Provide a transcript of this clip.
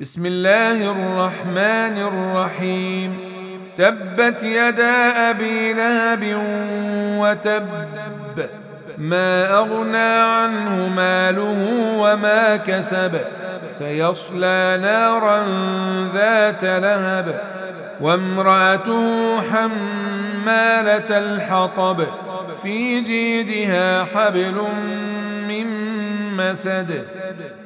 بسم الله الرحمن الرحيم. تبت يدا أبي لهب وتب، ما أغنى عنه ماله وما كسب، سيصلى نارا ذات لهب، وامرأته حمالة الحطب، في جيدها حبل من مسد.